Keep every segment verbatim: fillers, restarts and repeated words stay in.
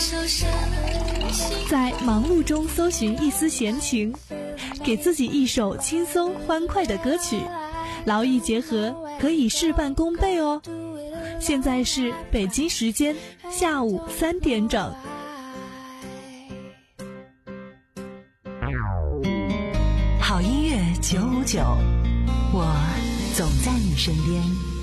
在忙碌中搜寻一丝闲情，给自己一首轻松欢快的歌曲，劳逸结合，可以事半功倍哦。现在是北京时间下午三点整。 好音乐九五九，我总在你身边。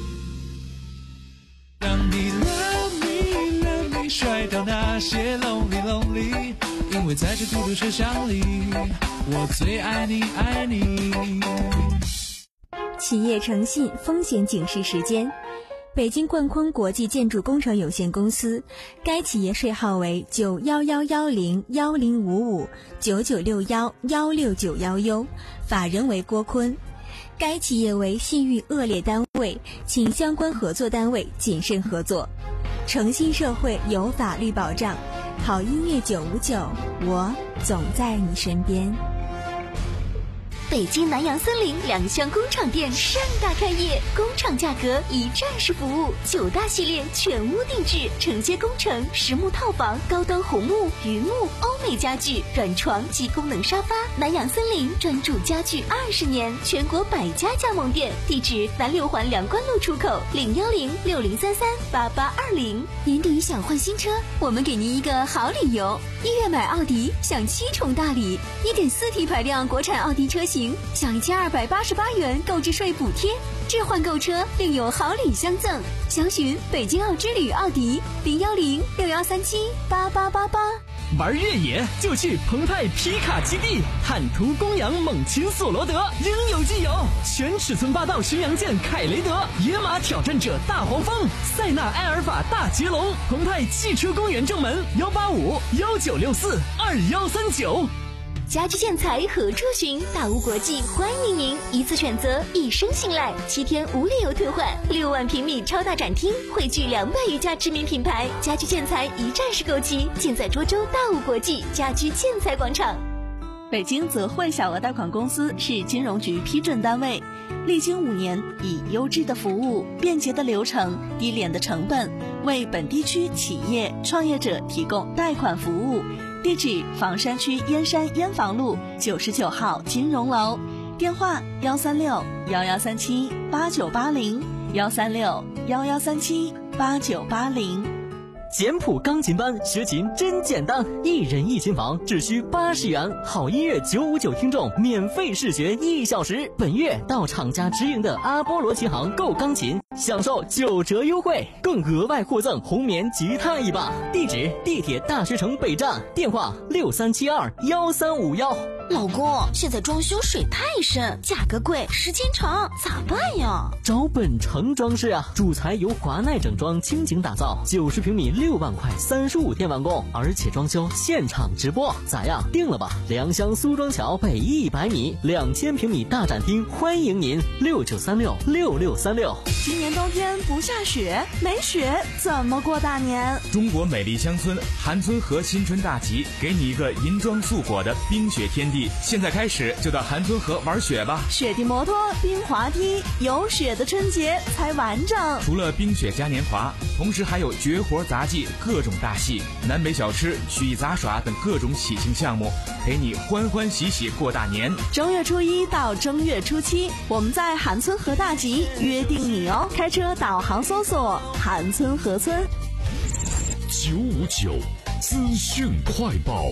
让你 love me love me 甩掉那些 lonely lonely， 因为在这孤独车厢里，我最爱你爱你。 企业诚信风险警示时间。北京冠坤国际建筑工程有限公司，该企业税号为九幺幺幺零幺零五五九九六幺幺六九幺 U， 法人为郭坤。该企业为信誉恶劣单位，请相关合作单位谨慎合作。诚信社会有法律保障，好音乐九五九，我总在你身边。 北京南洋森林两厢工厂店盛大开业，工厂价格一站式服务，九大系列全屋定制，承接工程、实木套房、高端红木、榆木、欧美家具、软床及功能沙发。南洋森林专注家具二十年，全国百家加盟店，地址南六环梁关路出口零幺零六零三三八八二零。年底想换新车，我们给您一个好理由，一月买奥迪享七重大礼，一点四 T 排量国产奥迪车型。享一千二百八十八元购置税补贴，置换购车另有好礼相赠。详询北京奥之旅奥迪零幺零六幺三七八八八八。 玩越野就去澎湃皮卡基地，坦途公羊猛禽索罗德应有尽有，全尺寸霸道巡洋舰凯雷德，野马挑战者大黄蜂，塞纳埃尔法大捷龙。澎湃汽车公园正门幺八五幺九六四二幺三九。 家居建材何处寻？大屋国际欢迎您，一次选择，一生信赖，七天无理由退换。六万平米超大展厅，汇聚两百余家知名品牌，家居建材一站式购齐，尽在涿州大屋国际家居建材广场。 北京泽汇小额贷款公司是金融局批准单位，历经五年，以优质的服务、便捷的流程、低廉的成本，为本地区企业创业者提供贷款服务。地址：房山区燕山燕房路九十九号金融楼，电话：幺三六幺幺三七八九八零，幺三六幺幺三七八九八零。 简谱钢琴班学琴真简单，一人一琴房只需八十元，好音乐九五九听众免费试学一小时。本月到厂家直营的阿波罗琴行购钢琴，享受九折优惠，更额外获赠红棉吉他一把。地址：地铁大学城北站，电话六三七二幺三五幺。 老公，现在装修水太深，价格贵，时间长，咋办呀？ 找本城装饰啊，主材由华奈整装倾情打造，九十平米六万块，三十五天完工，而且装修现场直播，咋样？定了吧？良乡苏庄桥北一百米，两千平米大展厅，欢迎您，六九三六六六三六。 今年冬天不下雪，没雪怎么过大年？ 中国美丽乡村韩村河新春大集，给你一个银装素裹的冰雪天地。现在开始就到韩村河玩雪吧， 雪地摩托、冰滑梯，有雪的春节才完整。 除了冰雪嘉年华，同时还有绝活杂技、各种大戏、南北小吃、曲艺杂耍等各种喜庆项目，陪你欢欢喜喜过大年。 正月初一到正月初七，我们在韩村河大集约定你哦。开车导航搜索韩村河村。 九五九资讯快报。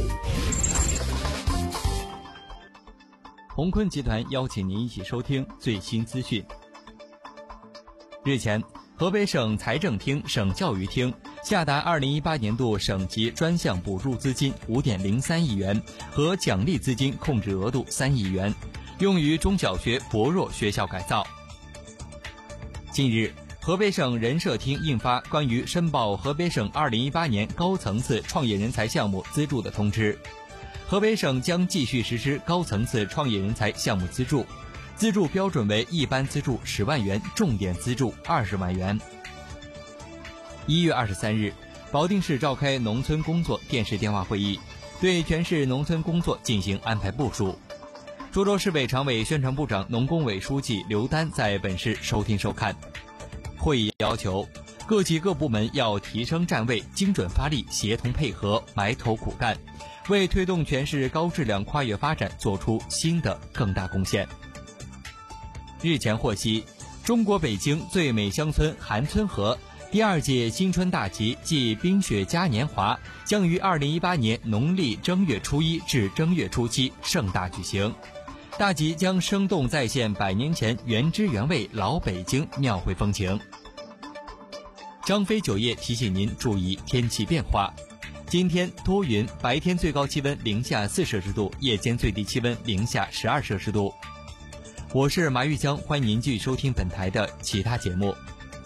鸿坤集团邀请您一起收听最新资讯。日前，河北省财政厅、省教育厅下达二零一八年度省级专项补助资金 五点零三亿元和奖励资金控制额度三亿元，用于中小学薄弱学校改造。近日，河北省人社厅印发关于申报河北省二零一八年高层次创业人才项目资助的通知。河北省将继续实施高层次创业人才项目资助，资助标准为一般资助十万元，重点资助二十万元。一月二十三日，保定市召开农村工作电视电话会议，对全市农村工作进行安排部署。涿州市委常委、宣传部长、农工委书记刘丹在本市收听收看。会议要求， 各级各部门要提升站位，精准发力，协同配合，埋头苦干，为推动全市高质量跨越发展做出新的更大贡献。日前获悉，中国北京最美乡村韩村河第二届新春大集暨冰雪嘉年华将于二零一八年农历正月初一至正月初七盛大举行。大集将生动再现百年前原汁原味老北京庙会风情。张飞酒业提醒您注意天气变化。今天多云，白天最高气温零下四摄氏度，夜间最低气温零下十二摄氏度。我是马玉江，欢迎您继续收听本台的其他节目。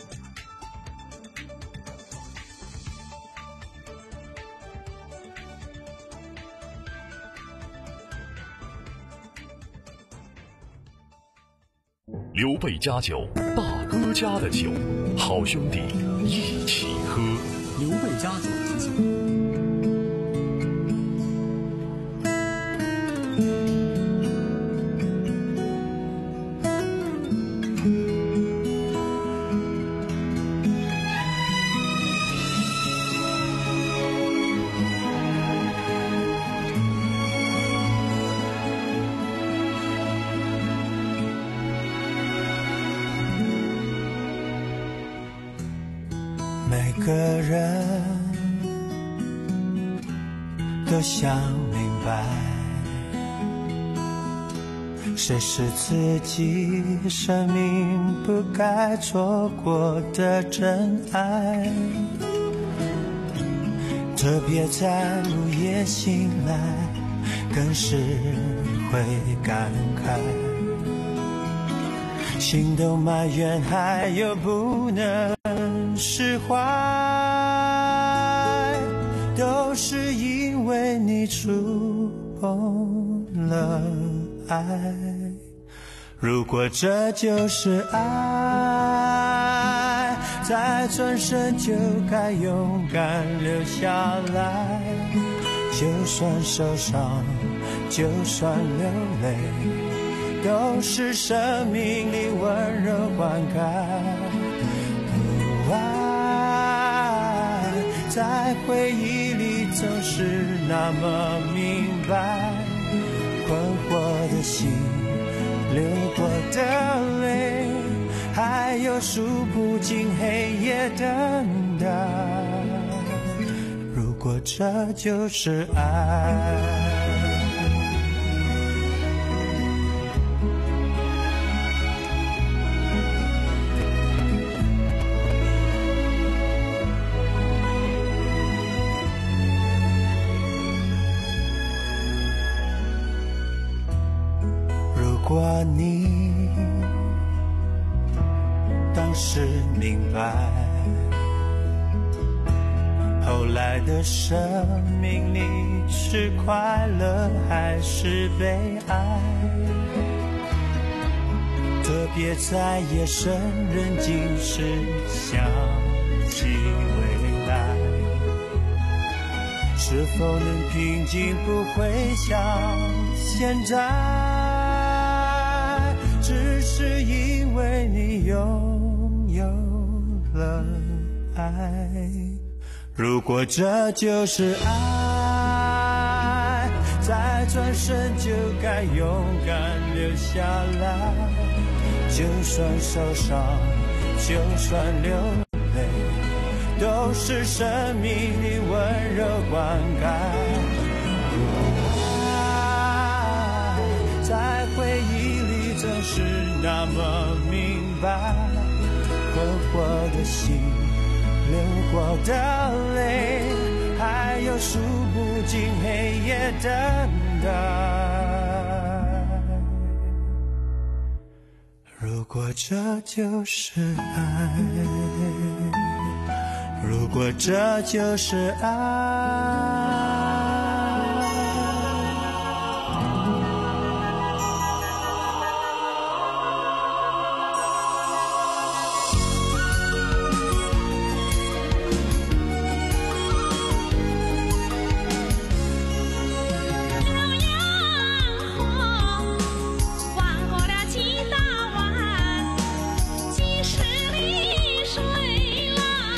刘备家酒，大哥家的酒，好兄弟一起喝。 刘备家酒之酒。 每个人都想明白，谁是自己生命不该错过的真爱，特别在午夜醒来，更是会感慨，心都埋怨，还有不能释怀，都是因为你触碰了爱。如果这就是爱，再转身就该勇敢留下来，就算受伤，就算流泪，都是生命里温柔灌溉。爱在回忆里总是那么明白，困惑的心，流过的泪，还有数不尽黑夜等待。如果这就是爱，如果你当时明白，后来的生命里是快乐还是悲哀，特别在夜深人静时想起未来，是否能平静不会像现在，只是因为你拥有了爱。如果这就是爱，再转身就该勇敢留下来，就算受伤，就算流泪，都是生命里温柔灌溉。爱在回忆里总是那么明白，困惑的心，流过的泪，还有数不尽黑夜等待。如果这就是爱，如果这就是爱， 几十里水来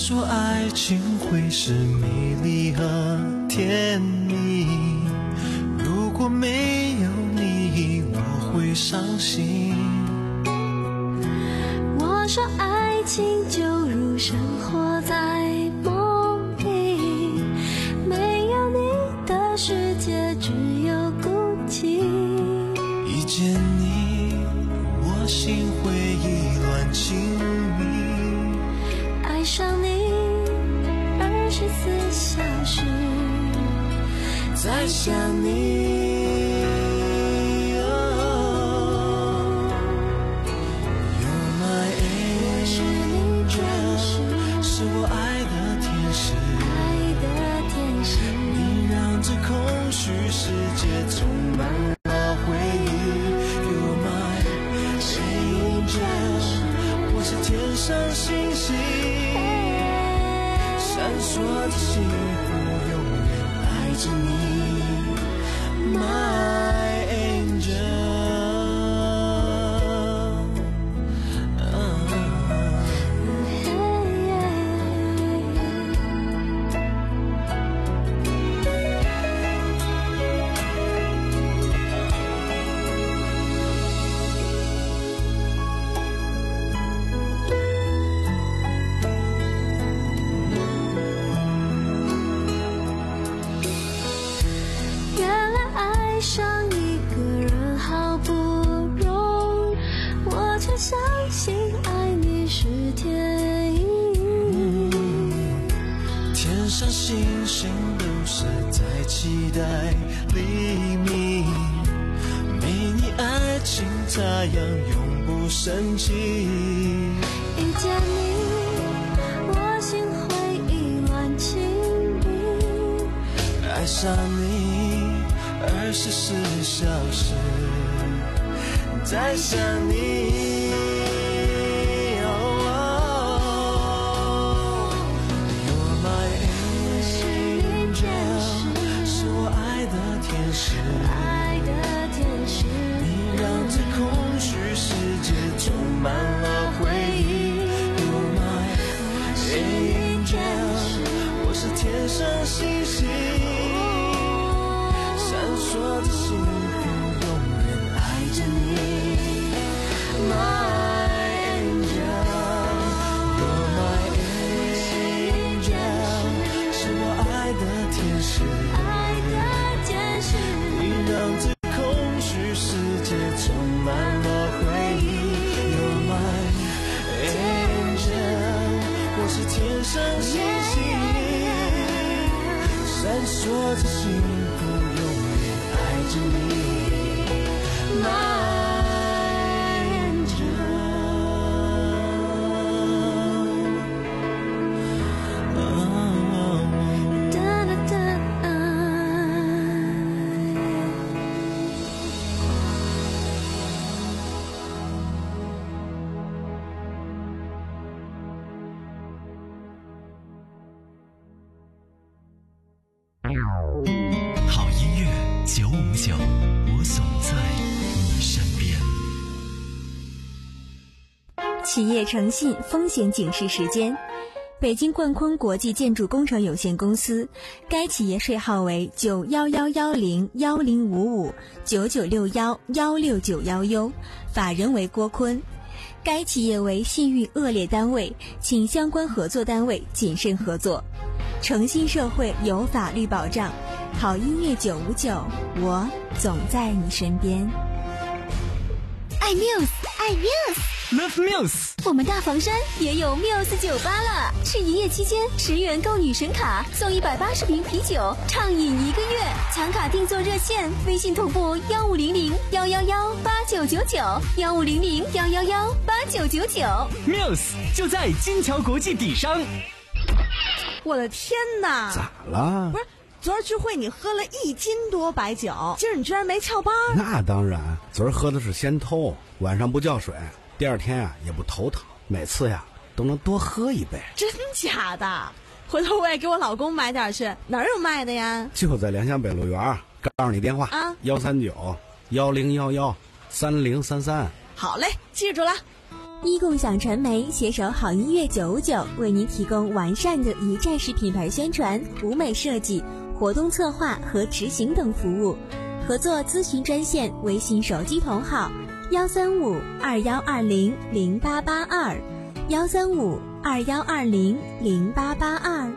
说爱情会是美丽和甜蜜，如果没有你我会伤心。 我说爱情就如生活在梦里，没有你的世界只有孤寂。 一见你我心灰意乱情迷， 爱上你二十四小时在想你。世界充满了回忆 You're my angel， 我是天上星星，闪烁的幸福永远爱着你 My angel。星星都是在期待黎明，没你爱情咋样永不升起。 遇见你我心灰意乱情迷， 爱上你二十四小时在想你。 爱的天使， 你让这空虚世界充满了回忆。You're my angel， 我是天上星星，闪烁的幸福永远爱着你。My angel，You're my angel， 是我爱的天使。让这空虚世界充满了回忆 You're my angel， 我是天上星星，闪烁着幸福永远爱着你 My 好音乐九五九，我总在你身边。 企业诚信风险警示时间：北京冠坤国际建筑工程有限公司，该企业税号为九幺幺幺零幺零五五九九六幺幺六九幺 U， 法人为郭坤。该企业为信誉恶劣单位，请相关合作单位谨慎合作。诚信社会有法律保障，好音乐九五九，我总在你身边。 爱 Muse， 爱 Muse，Love Muse。 我们大房山也有 Muse 酒吧了，是一夜期间十元购女神卡，送一百八十瓶啤酒，畅饮一个月。抢卡订座热线：微信同步幺五零零幺幺幺八九九九，幺五零零幺幺幺八九九九。 Muse 就在金桥国际底商。 我的天哪！ 咋了？ 不是，昨儿聚会你喝了一斤多白酒，今儿你居然没翘班？ 那当然，昨儿喝的是仙偷，晚上不叫水，第二天啊也不头疼，每次呀都能多喝一杯。 真假的？回头我也给我老公买点去，哪儿有卖的呀？ 就在良乡北路园，告诉你电话啊， 幺三九幺零幺幺三零三三。 好嘞，记住了。 一共享传媒携手好音乐九五九，为您提供完善的一站式品牌宣传、舞美设计、活动策划和执行等服务。合作咨询专线：微信手机同号幺三五二幺二零零八八二，幺三五二幺二零零八八二。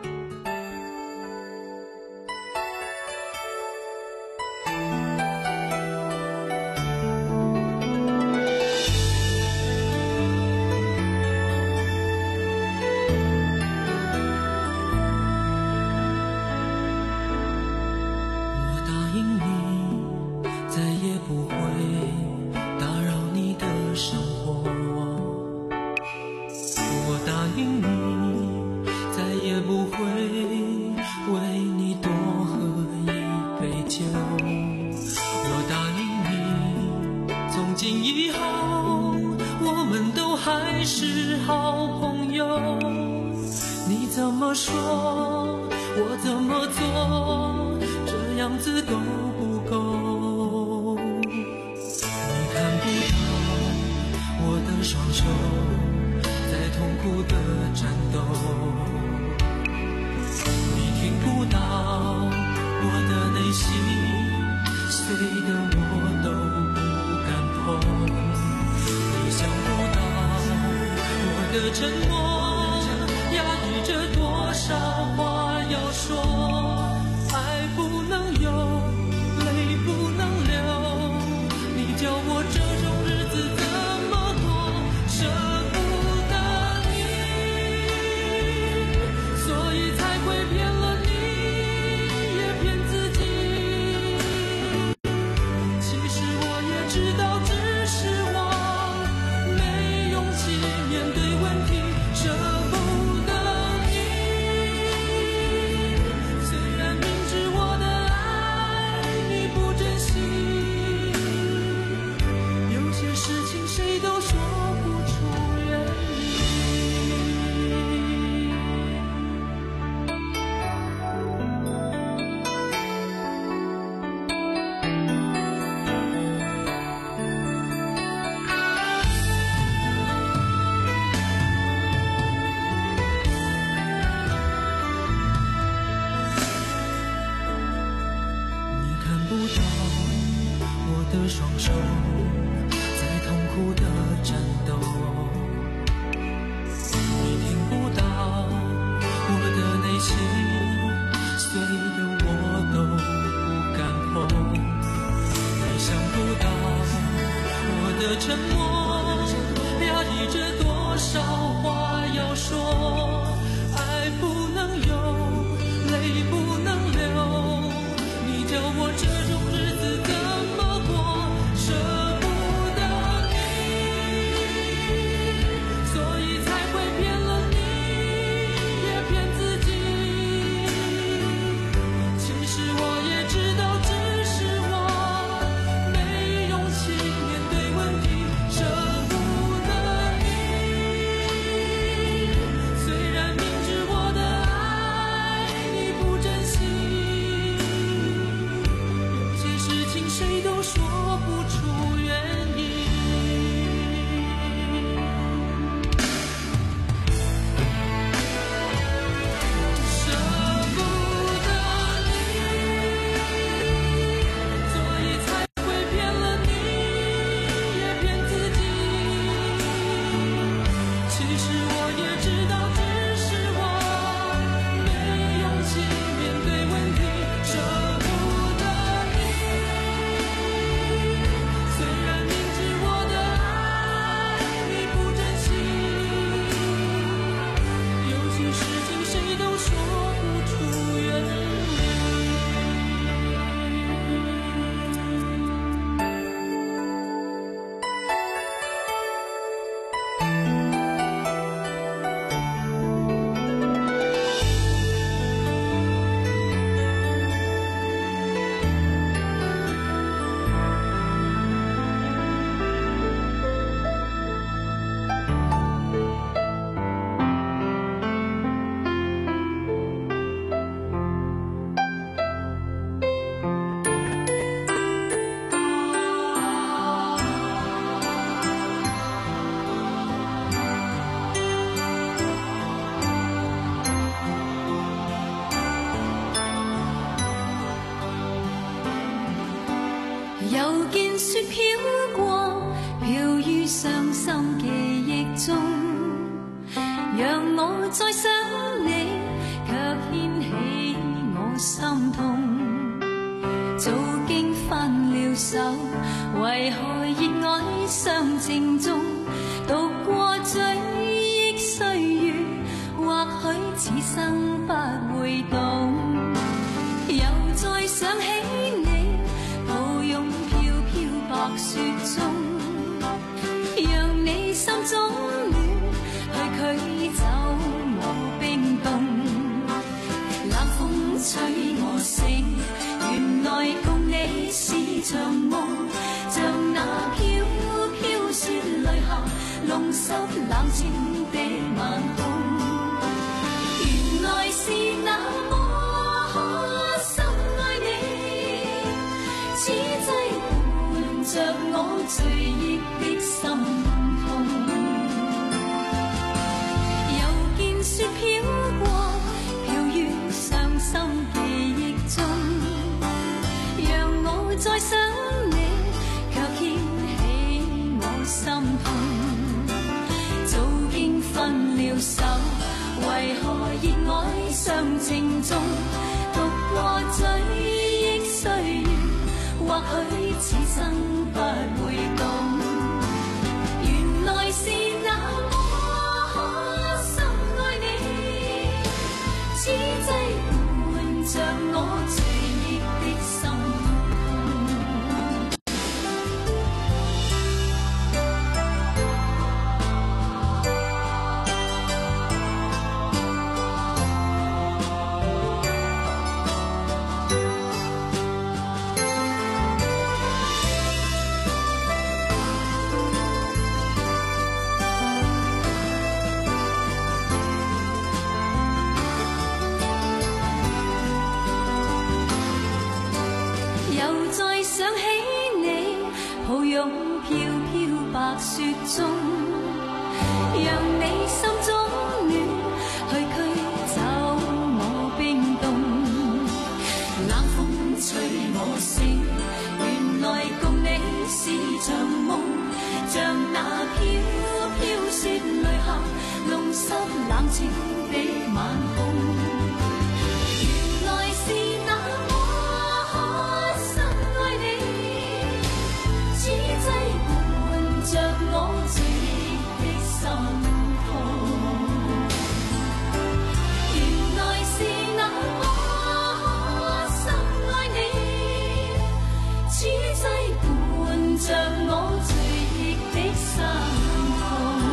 沉默压抑着多少话要说，爱不能有，泪不能流，你叫我这种日子怎么过，舍不得你，所以才会骗了你，也骗自己。其实我也知道，只是我没勇气面对问题，舍不得你。虽然明知我的爱你不珍惜，有些事情谁都说不出原因。的双手在痛苦的战斗，你听不到我的内心碎的我都不敢碰，你想不到我的沉默压抑着多少话要说，爱不能有，泪不能流，你叫我这种日子怎么舍不得你，所以才会骗了你，也骗自己。其实我也知道，只是我没勇气面对问题。 又見雪飄過，飄於傷心記憶中，讓我再想你，卻掀起我心痛。早經分了手，為何熱愛相正中？讀過追憶歲月，或許此生不會懂。又再想起你，抱擁飄飄白雪中，讓你心中暖，去驅走我冰凍。冷風吹我醒，原來共你是場夢，像那飄飄雪淚下弄濕冷清的晚空。原來是那麼深愛你，此際伴着我醉憶的心痛。又見雪飄過，飄於傷心記憶中，讓我再想你，卻掀起我心痛。早經分了手，為何熱愛相正中？讀過追憶歲月，或許此生不會懂。原來是那麼深愛你，此際伴着我醉憶的心痛。雪中，讓你心中暖，去驅走我冰凍。冷風吹我醒，原來共你是場夢，像那飄飄雪淚下弄濕冷清的晚空。原來是那麼深愛你，此際着我醉的心痛。原來是那麼深愛你，此際伴着我醉憶的心痛。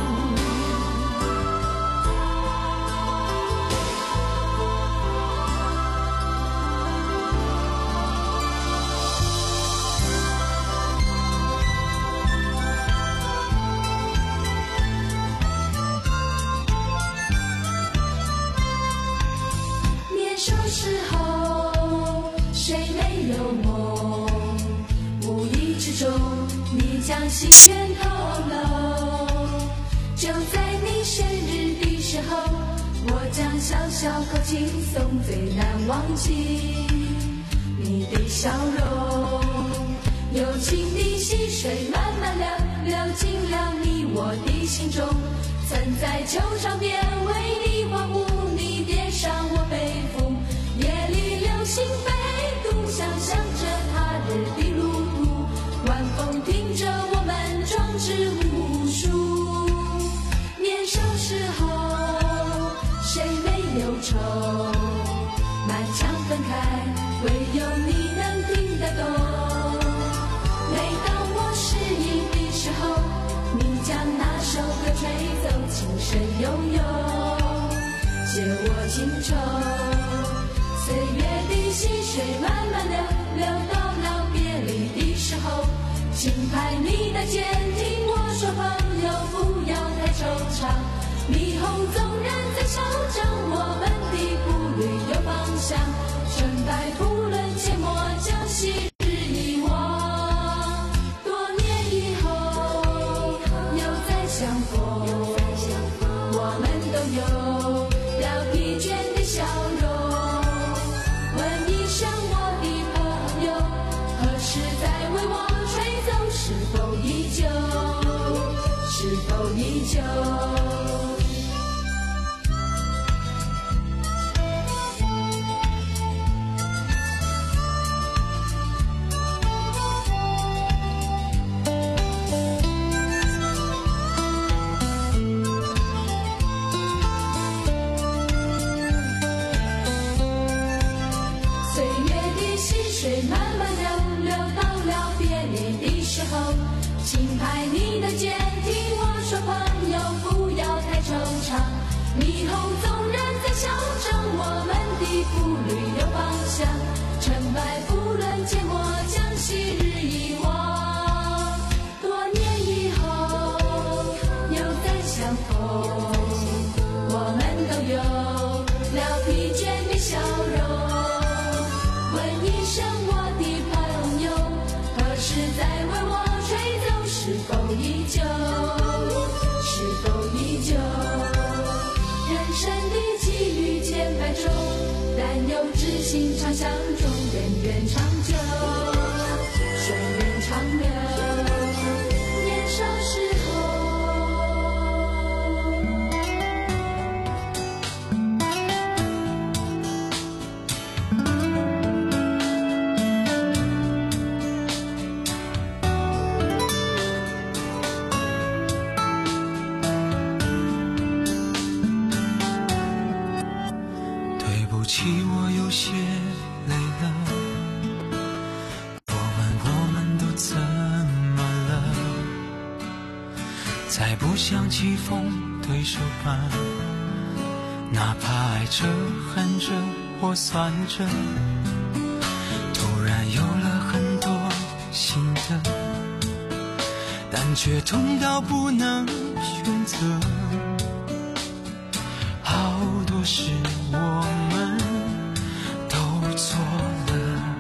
时候，谁没有梦？无意之中，你将心愿透露。就在你生日的时候，我将小小口轻松，最难忘记你的笑容。友情的溪水慢慢流，流进了你我的心中。曾在球场边为你欢呼，你点上我背负。夜里流星飞渡，想象着他日的路途。晚风听着我们壮志无数。年少时候，谁没有愁？满腔分开，唯有你能听得懂。每当我失意的时候，你将那首歌吹奏，轻声悠悠，借我情愁。岁月的溪水慢慢流，流到了别离的时候，轻拍你的肩，听我说朋友不要太惆怅。霓虹纵然再嚣张，我们的步履有方向。成败不论切莫将昔日遗忘。多年以后又再相逢，我们都有了疲倦的笑容。问一声我的朋友，何时再问依旧。 轻拍你的肩，听我说，朋友不要太惆怅。霓虹纵然在嚣张，我们的步履有方向。成败不论缄默，将昔日遗忘。多年以后又再相逢，我们都有了疲倦的笑容。问一声我的朋友，何时再为我是否依旧？是否依旧？人生的际遇千百种，但有知心常相中，人缘长久，顺缘长留。年少时我有些累了，我问我们都怎么了？再不想棋逢对手吧，哪怕爱着恨着或算着，突然有了很多新的，但却痛到不能选择。好多事我们错了，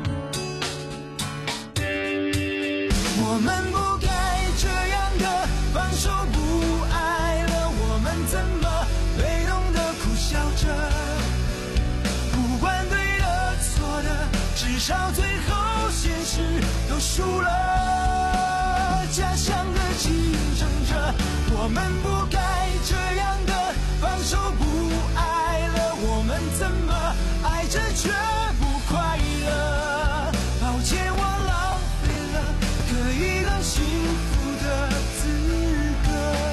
我们不该这样的放手不爱了，我们怎么被动的苦笑着？不管对的错的，至少最后现实都输了。假想的竞争着，我们不该这样的放手不爱了，我们怎么爱着却快乐，抱歉我浪费了可以更幸福的资格。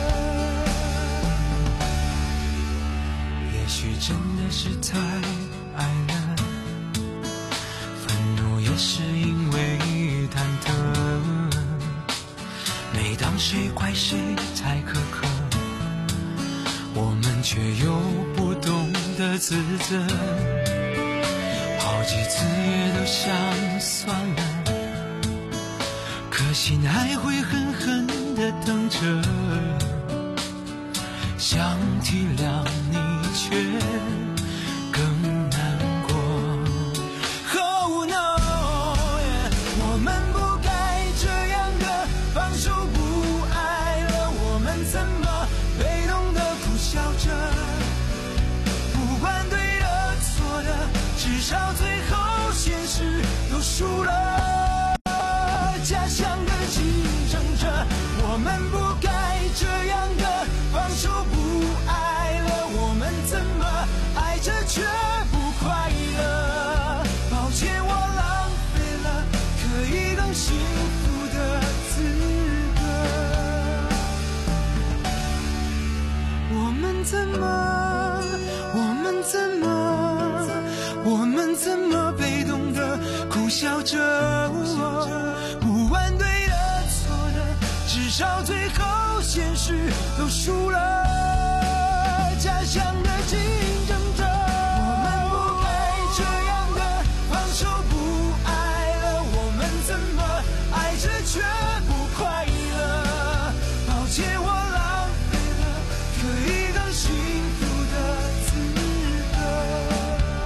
也许真的是太爱了，愤怒也是因为忐忑。每当谁怪谁太苛刻，我们却又不懂得自责。好几次也都想算了，可心还会狠狠地等着。想体谅你，却更难过。Oh no， 我们不该这样的放手不爱了，我们怎么被动的苦笑着？不管对的错的，至少最后现实都输了。假想的竞争着，我们不该这样的放手不爱了，我们怎么爱着却不快乐？抱歉我浪费了可以更幸福的资格。我们怎么我们怎么我们怎么被动的苦笑着？不管对的错的，至少最后现实都输了。假想的竞争着，我们不该这样的放手不爱了，我们怎么爱着却不快乐？抱歉我浪费了可以更幸福的资格。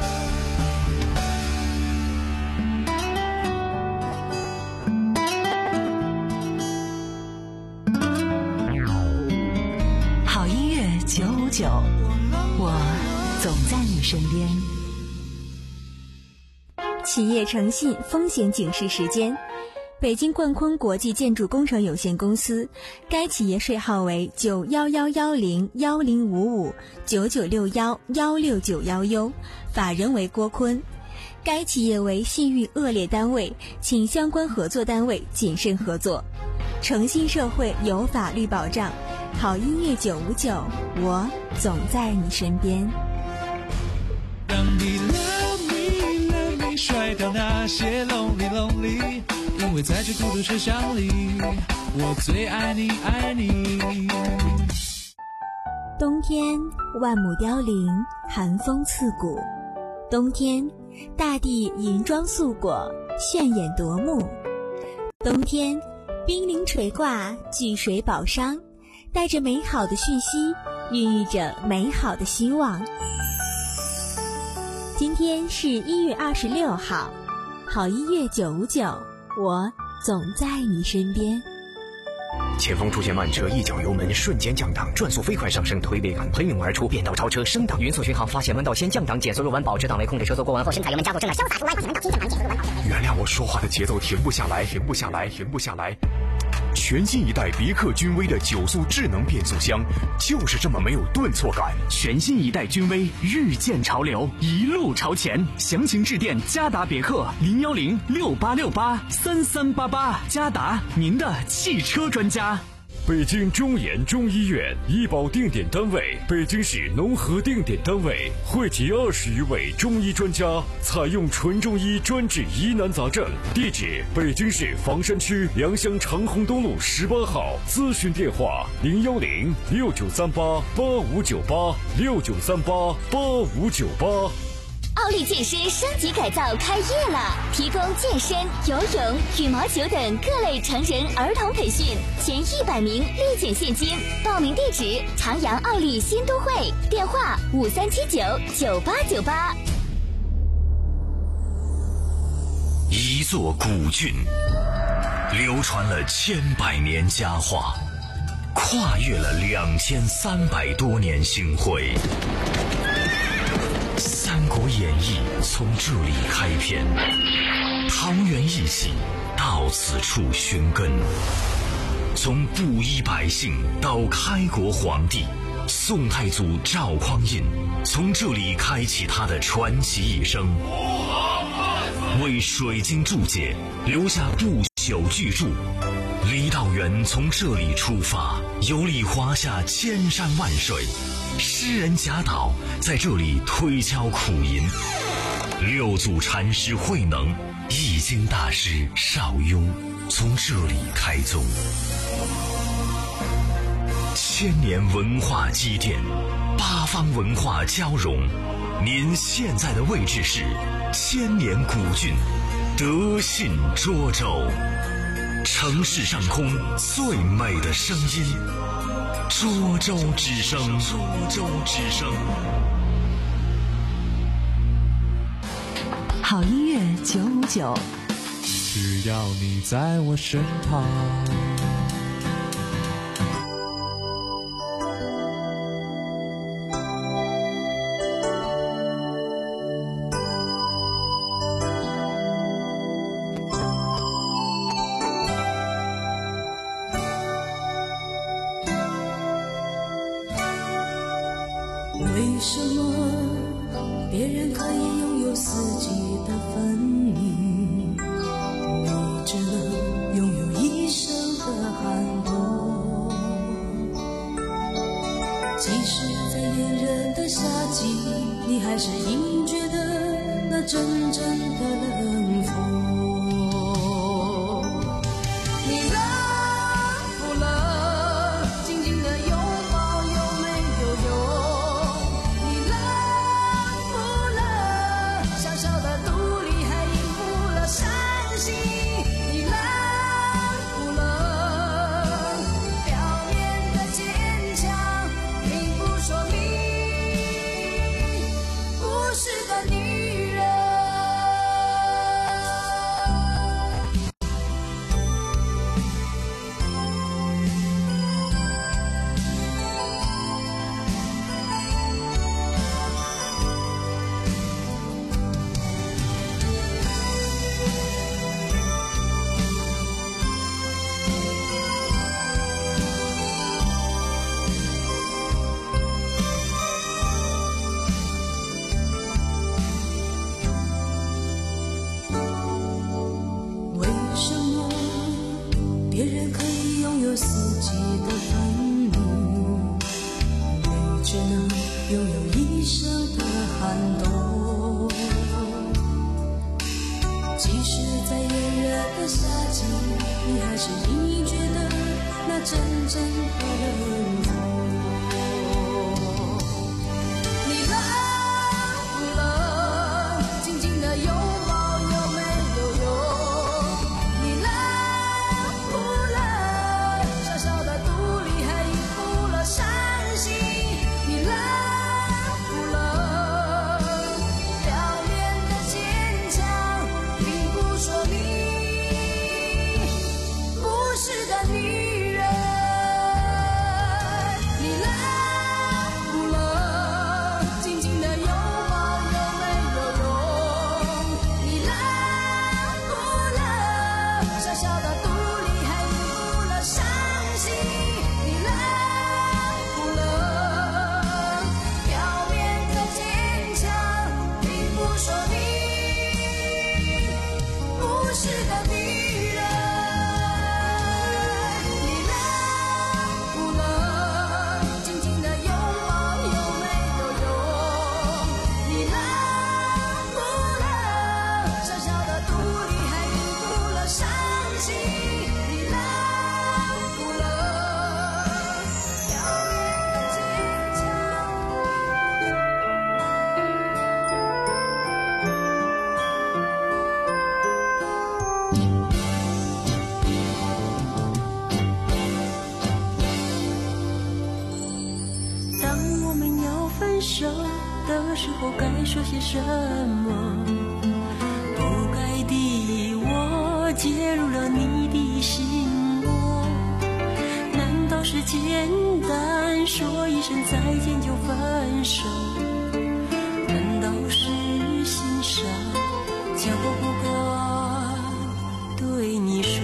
九五九，我总在你身边。 企业诚信风险警示时间， 北京冠坤国际建筑工程有限公司，该企业税号为九幺幺幺零幺零五五九九六幺幺六九幺 U， 法人为郭坤。该企业为信誉恶劣单位，请相关合作单位谨慎合作。诚信社会有法律保障，好音乐九五九，我总在你身边。 让你 love me love me 甩掉那些 lonely lonely， 因为在这孤独车厢里，我最爱你爱你。 冬天万亩凋零，寒风刺骨。冬天大地银装素裹，炫眼夺目。冬天冰凌垂挂，巨水宝商，带着美好的讯息，孕育着美好的希望。今天是一月二十六号，好音乐九五九，我总在你身边。 前方出现慢车，一脚油门瞬间降档，转速飞快上升，推背感喷涌而出，变道超车升档，匀速巡航，发现弯道先降档，减速入弯，保持档位，控制车速过弯后深踩油门加速，正在潇洒出弯，发现弯道先降档，减速入弯，保持档位。 原谅我说话的节奏停不下来，停不下来，停不下来。全新一代别克君威的九速智能变速箱，就是这么没有顿挫感。 全新一代君威日渐潮流，一路朝前。详情致电嘉达别克零幺零六八六八三三八八，嘉达您的汽车专家。 北京中研中医院医保定点单位，北京市农合定点单位，汇集二十余位中医专家，采用纯中医专治疑难杂症。地址：北京市房山区良乡长虹东路十八号。咨询电话：零幺零六九三八八五九八六九三八八五九八。 奥利健身升级改造开业了，提供健身、游泳、羽毛球等各类成人儿童培训，前一百名立减现金。报名地址：长阳奥利新都会，电话五三七九九八九八。 一座古郡，流传了千百年佳话，跨越了两千三百多年星辉。《三国演义》从这里开篇，桃园一喜到此处寻根。从布衣百姓到开国皇帝，宋太祖赵匡胤从这里开启他的传奇一生，为水晶注解留下不朽巨著。李道元从这里出发，游历华夏千山万水。诗人贾岛在这里推敲苦吟，六祖禅师慧能、易经大师邵雍从这里开宗。千年文化积淀，八方文化交融。您现在的位置是千年古郡德信涿州，城市上空最美的声音。涿州之声，涿州之声。 好音乐九五九， 只要你在我身旁。 为什么别人可以拥有四季的分明，你只能拥有一生的寒冬？即使在炎热的夏季，你还是隐觉得那阵阵的冷风。你冷不冷？紧紧的拥抱有没有用？你冷不冷？ 别人可以拥有四季的分明，你只能拥有一生的寒冬。即使在炎热的夏季，你还是隐隐觉得那阵阵的冷风。你冷不冷？紧紧的拥抱有没有用？你冷不冷？小小的肚里还隐伏了伤心。你冷不冷？表面的坚强并不说明不是的女人。你冷不冷？紧紧的拥抱有没有用？你冷不冷？小小的肚里还隐伏了伤心。你冷不冷？表面的坚强并不说明不是的女人。你冷不冷？紧紧的拥抱有没有用？你冷不冷？小小的肚里还隐伏了伤心。你冷不冷？表面的坚强。当我们要分手的时候，该说些什么？不该的我介入了你的心窝，难道是简单说一声再见就分手？难道是欣赏就不该对你说？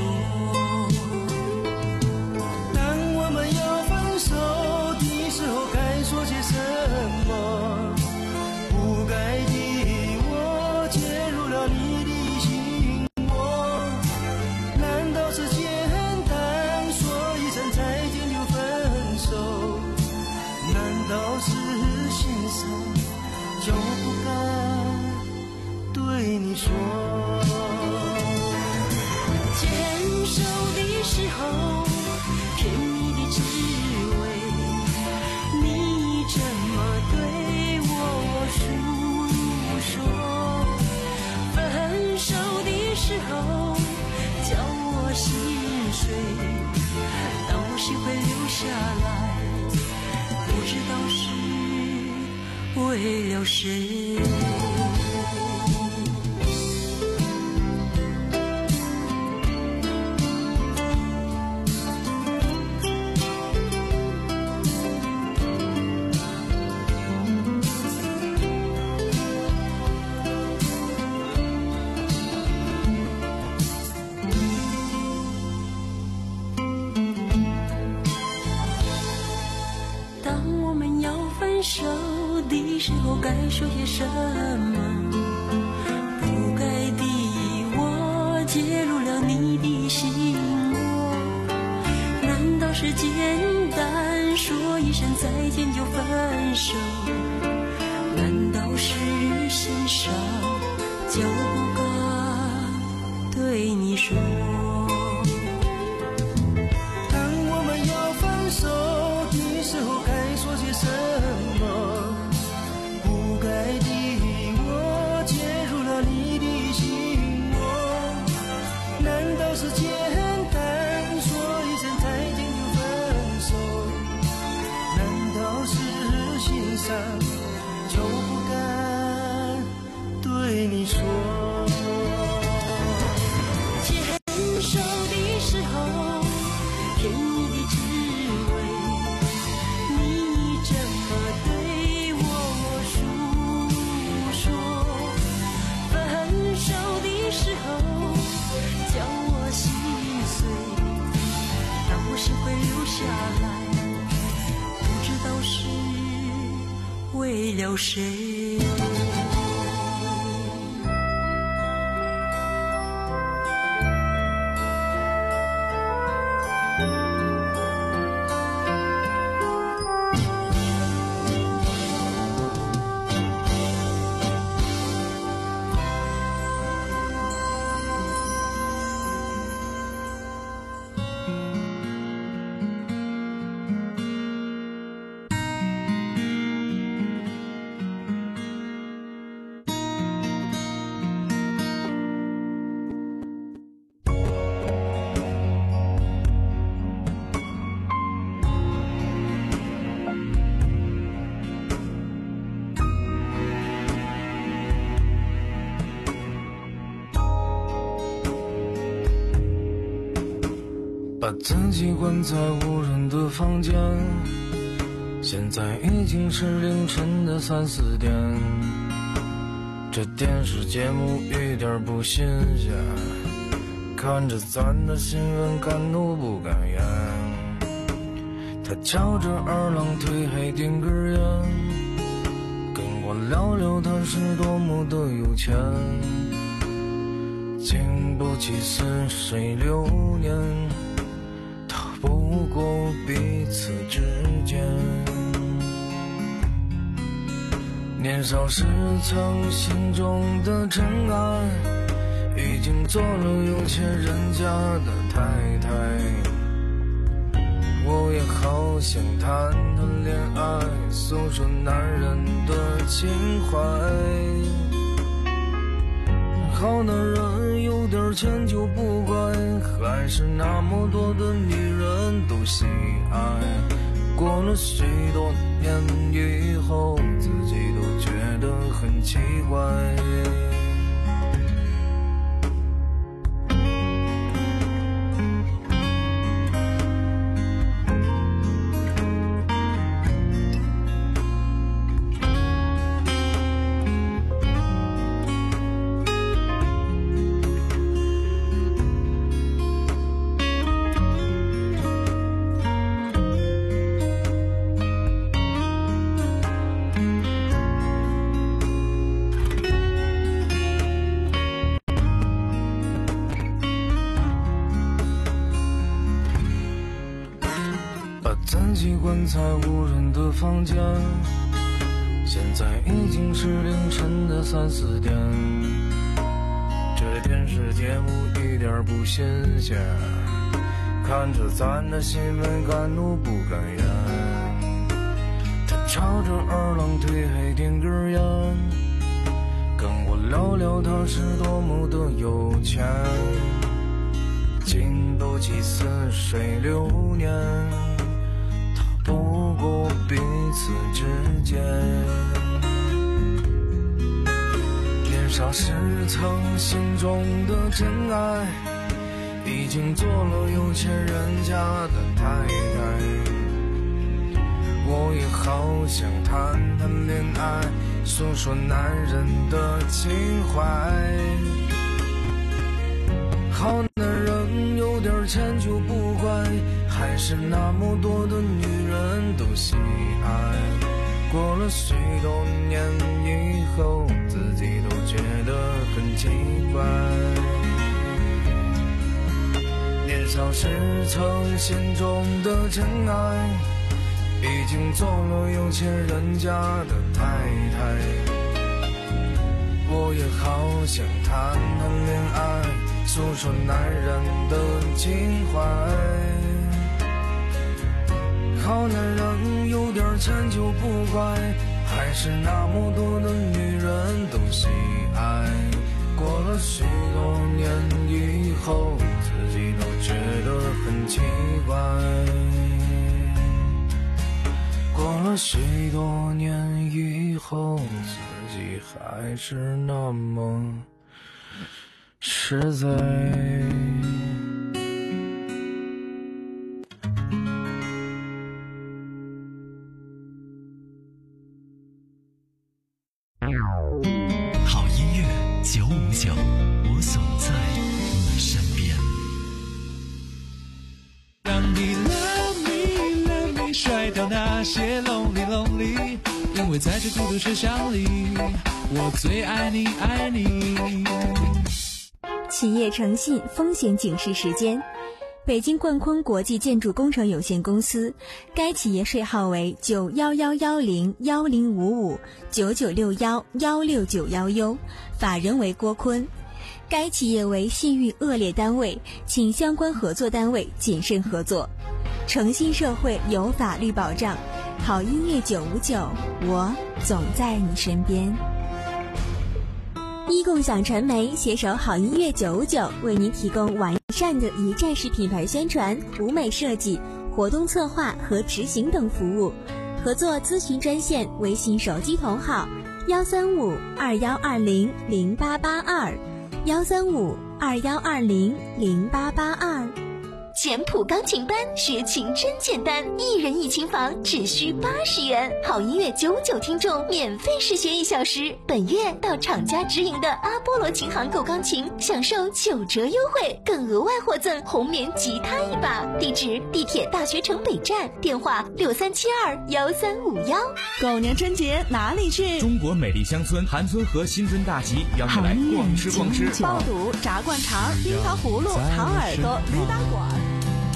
当我们要分手的时候，该说些什么？不该的我介入了你的心窝，难道是简单说一声再见就分手？难道是欣赏就不该对你说？牵手的时候甜蜜的滋味，你这么对我诉说。分手的时候叫我心碎，当我心会流下来，不知道是为了谁。当我们要分手的时候，该说些什么？不该的我介入了你的心窝，难道是简单说一声再见就分手？难道是欣赏就不该对你说？当我们要分手的时候，该说些什么？不该的我介入了你的心窝，难道是简单说一声再见就分手？难道是欣赏就不该对你说？牵手的时候甜蜜的滋味，你这么对我诉说。分手的时候叫我心碎，当我心会流下来，不知道是为了谁。 把自己关在无人的房间，现在已经是凌晨的三四点，这电视节目一点不新鲜，看着咱的新闻敢怒不敢言。他翘着二郎腿还点根烟，跟我聊聊他是多么的有钱，经不起似水流年，逃不过彼此之间。年少时曾心中的尘埃，已经做了有钱人家的太太。我也好想谈谈恋爱，诉说男人的情怀。好男人有点钱就不怪，还是那么多的女人都喜爱。过了许多年以后，自己都觉得很奇怪。自己关在无人的房间，现在已经是凌晨的三四点，这电视节目一点不新鲜，看着咱的新闻敢怒不敢言。他翘着二郎腿还点根烟，跟我聊聊他是多么的有钱，经不起似水流年，不过彼此之间。年少时曾心中的真爱，已经做了有钱人家的太太。我也好想谈谈恋爱，诉说男人的情怀。好男人有点钱就不怪，还是那么多的女人都喜爱。过了许多年以后，自己都觉得很奇怪。年少时曾心中的真爱，已经做了有钱人家的太太。我也好想谈谈恋爱，诉说男人的情怀。好男人有点钱就不怪，还是那么多的女人都喜爱。过了许多年以后，自己都觉得很奇怪。过了许多年以后，自己还是那么实在。 好音乐九五九，我总在你身边。 让你 love me love me 甩掉那些 lonely lonely， 因为在这孤独车厢里，我最爱你爱你。 企业诚信风险警示时间。北京冠坤国际建筑工程有限公司，该企业税号为九幺幺幺零幺零五五九九六幺幺六九幺 U， 法人为郭坤。该企业为信誉恶劣单位，请相关合作单位谨慎合作。诚信社会有法律保障，好音乐九五九，我总在你身边。一共享传媒携手好音乐九五九，为您提供完善的一站式品牌宣传、舞美设计、活动策划和执行等服务。合作咨询专线：微信手机同号幺三五二幺二零零八八二幺三五二幺二零零八八二。 简谱钢琴班，学琴真简单，一人一琴房，只需八十元。好音乐九五九听众免费试学一小时，本月到厂家直营的阿波罗琴行购钢琴，享受九折优惠，更额外获赠红棉吉他一把。地址：地铁大学城北站，电话六三七二幺三五幺。 狗年春节哪里去？ 中国美丽乡村韩村和新村大集邀你来逛吃逛吃， 爆肚、炸灌肠、冰糖葫芦、糖耳朵、驴打滚。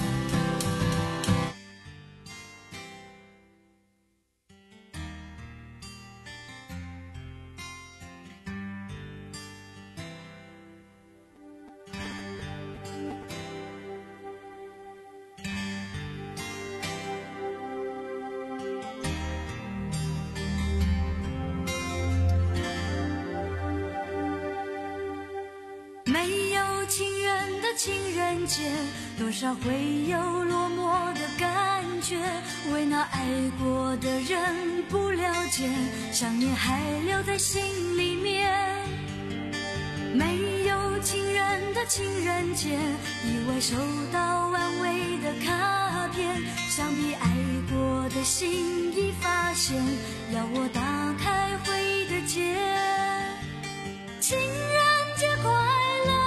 情人节，多少会有落寞的感觉，为那爱过的人不了解，想念还留在心里面。没有情人的情人节，意外收到安慰的卡片，想必爱过的心已发现，要我打开回忆的结。情人节快乐，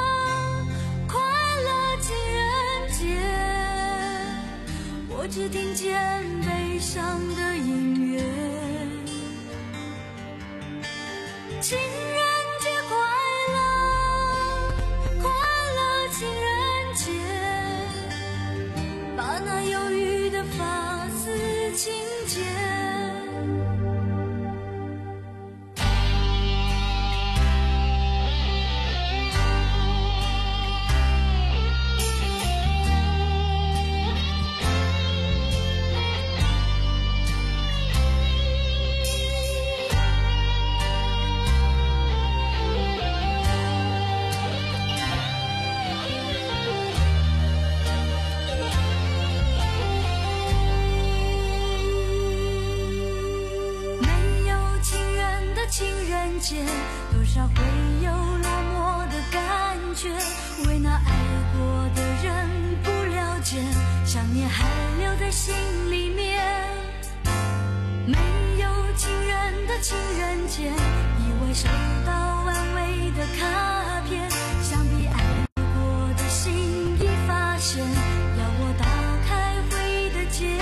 我只听见悲伤的音乐。情人节快乐，快乐情人节，把那忧郁的发丝轻剪。多少会有落寞的感觉，为那爱过的人不了解，想念还留在心里面。没有情人的情人节，意外收到安慰的卡片，想必爱过的心已发现，要我打开回忆的结。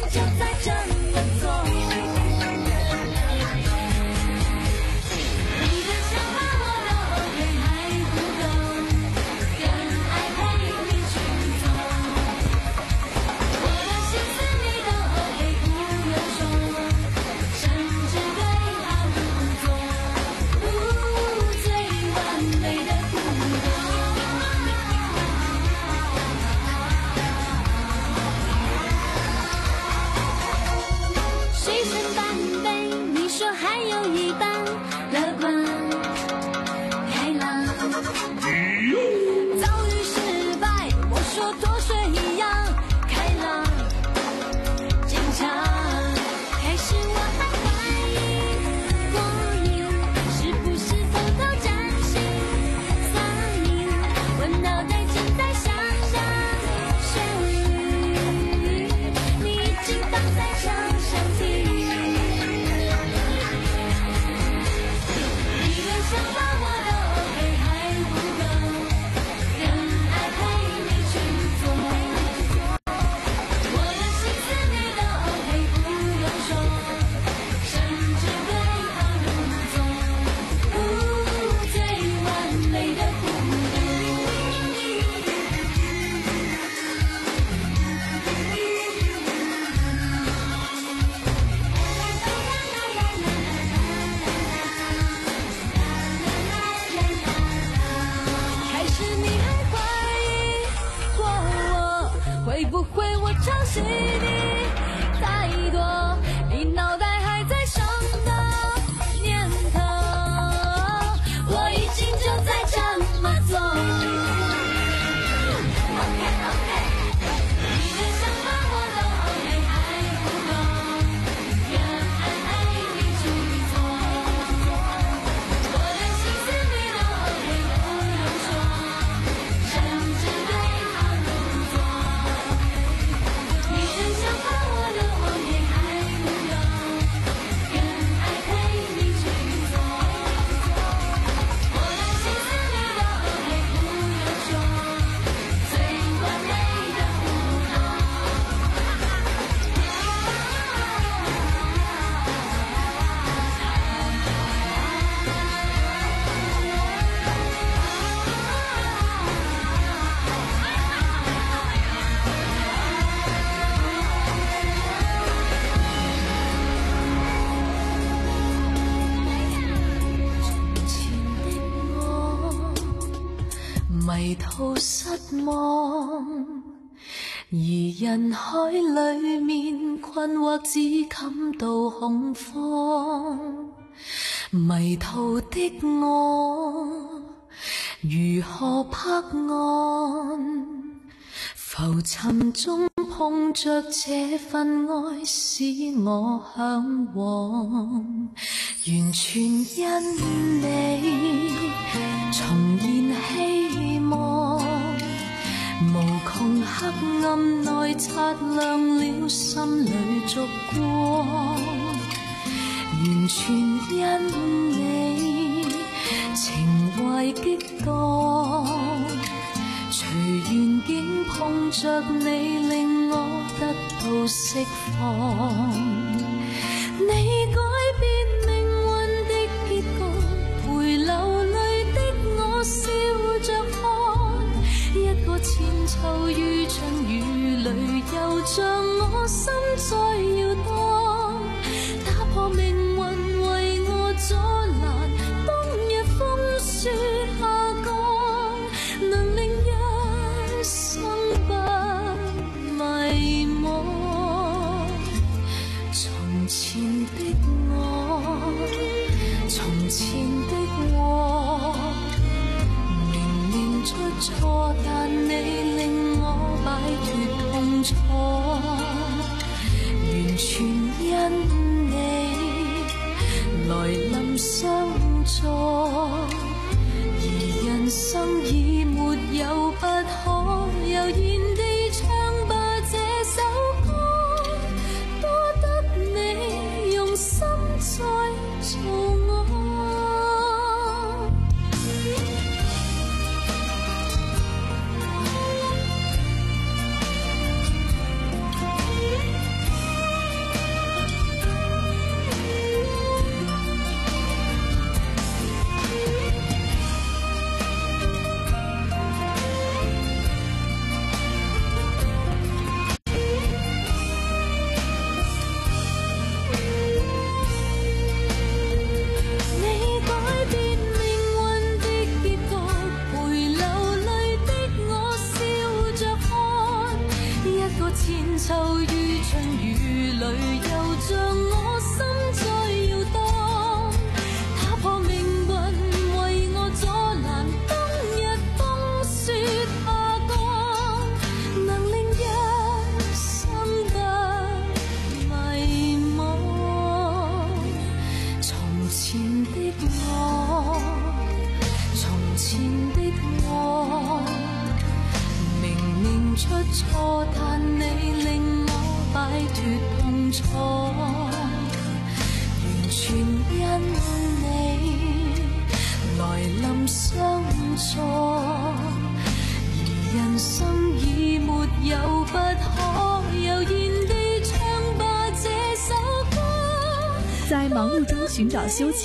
就在这么做。你的想法我都 OK， 还不够，更爱陪你去做。我的心思你都 OK， 不用说，甚至对号入座，哦，最完美的互动。水深半杯，你说还有一半，乐观开朗。遭遇失败，我说脱水一样开朗坚强。开始我还怀疑过瘾，是不是偷偷占心丧命？我脑袋正在想象旋律，你已经躺在墙上听。你的想法我都 OK， 还不够，更爱陪你去做。我的心思你都 OK， 不用说，甚至对号入座，哦，最完美的互动。开始你很怀疑过我，会不会我抄袭你太多？你脑袋还在想的念头，我已经就在这么做。OK OK， 你的想法我都 OK， 还不够，更爱陪你去做。我的心思你都 OK， 不用说，甚至对号入座。你的想法我都 OK， 还不够，更爱陪你去做。我的心思你都 OK， 不用说，最完美的互动。迷途失望，而人海里面困惑，只感到恐慌。迷途的我，如何拍岸？浮沉中碰着這份愛，使我向往，完全因你重現希望，無窮黑暗內擦亮了心裏燭光，完全因你情懷激盪，隨緣境碰着你，令我得到釋放。你改變命運的結局，陪流淚的我笑着看，一個千秋於春雨裏，又像我心再搖蕩，打破命運為我阻攔，冬日風雪下降，能令一生不迷惘。從前的我，從前的我，明明出錯，但你令我擺脫痛楚，完全因你來臨相助，而人生已沒有不可，悠然地唱吧這首歌，多得你用心再做我。 痛楚，完全因你來臨相助，而人生已沒有不可，悠然地唱吧這首歌。 在忙碌中尋找休憩，